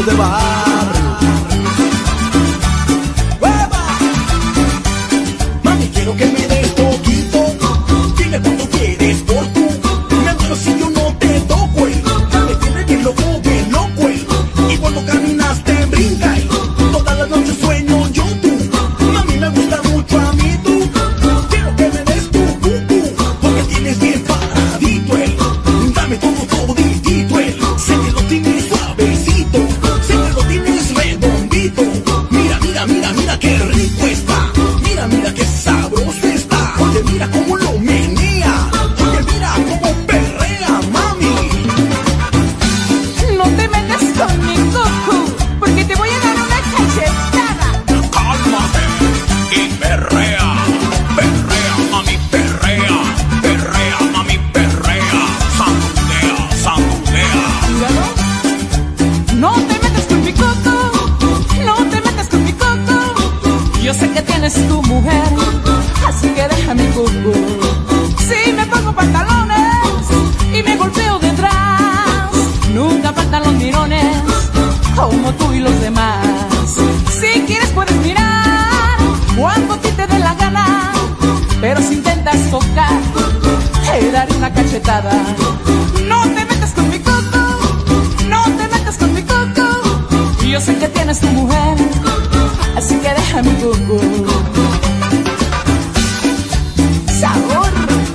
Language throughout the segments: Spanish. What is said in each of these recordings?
de barrio. ¡Hueva! Mami, quiero que me des poquito. Dime cuánto quieres por tú. Me muero si yo no te toco. Me tienes bien loco, y cuando caminas te brinca. Todas las noches sueño yo tú. Mami, me gusta mucho a mí tú. Quiero que me des tu cucu, porque tienes bien paradito él. Dame todo, toditito él. Sé que lo tienes suavecito, sé que lo tienes redondito. Mira, mira, mira, mira qué rico está. Mira, mira qué sabroso está. Oye, mira cómo lo menea. Oye, mira cómo perrea, mami. No te metas con mi cucu, porque te voy a dar una cachetada. Cálmate y perrea, perrea, mami, perrea, perrea, mami, perrea, sandunea, sandunea. Míralo. No te metas con mi cucu, no te metas con mi cucu. Yo sé que tienes tu mujer, así que deja mi cucu. Si me pongo pantalones y me golpeo detrás, nunca faltan los mirones, como tú y los demás. Si quieres puedes mirar cuando a ti te dé la gana, pero si intentas tocar, te daré una cachetada. No te metas con mi coco, no te metas con mi coco. Yo sé que tienes tu mujer, así que deja mi coco. Sabor.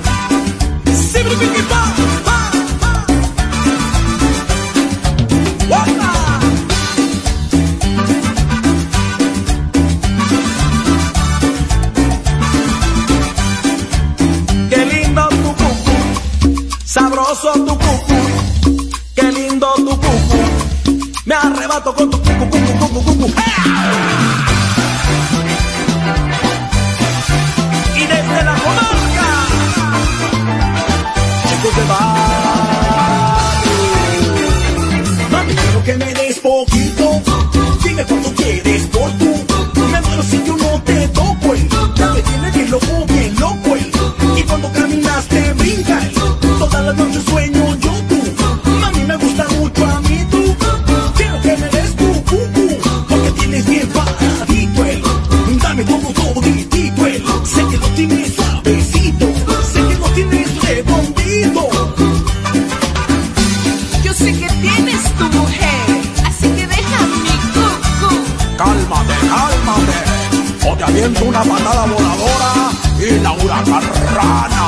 Qué lindo tu cucu, sabroso tu cucu. Qué lindo tu cucu, me arrebato con tu cucu, cucu, cucu, cucu. Y desde la comarca, chicos de barrio. Mami, quiero que me des poquito. Dime cuánto quieres por tú. Me muero si yo no te toco. Me tienes bien loco, y cuando caminas te brinca. Todas las noches sueño yo tú. Mami, me gusta mucho a mí tú. Quiero que me des tu cucu, porque tienes bien paradito él. Dame todo, toditito él. Sé que lo tienes suavecito, sé que lo tienes redondito. Yo sé que tienes tu mujer, así que deja mi cucu. Cálmate, cálmate, o te aviento una patada voladora y la huracarrana.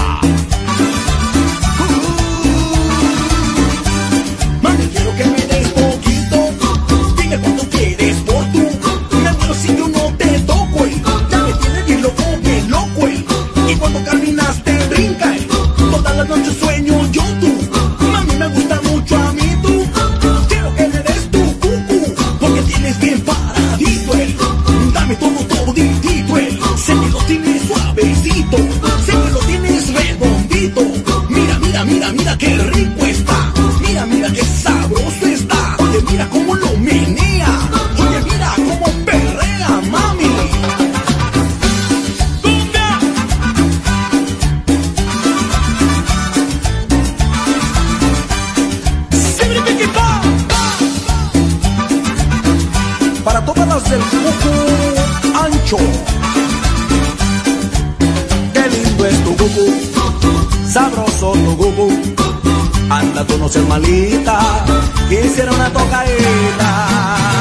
Mami, quiero que me des poquito. Dime cuánto quieres por tú. Me muero si yo no te toco. Ya me tienes bien loco, y cuando caminas te brinca. Todas las noches sueño yo tú. Mami, me gusta mucho a mí tú. Quiero que me des tu cucu, porque tienes bien paradito él. Dame todo, toditito él. Sé que lo tienes suavecito, sé que lo tienes redondito. Mira, mira, mira, mira qué rico está. Mira, mira qué sabroso está. Oye, mira cómo lo menea. Oye, mira cómo perrea, mami. Para todas las del cucu ancho. Qué lindo es tu cucu, sabroso tu cucu. Anda, tú no seas malita, quisiera una tocadita.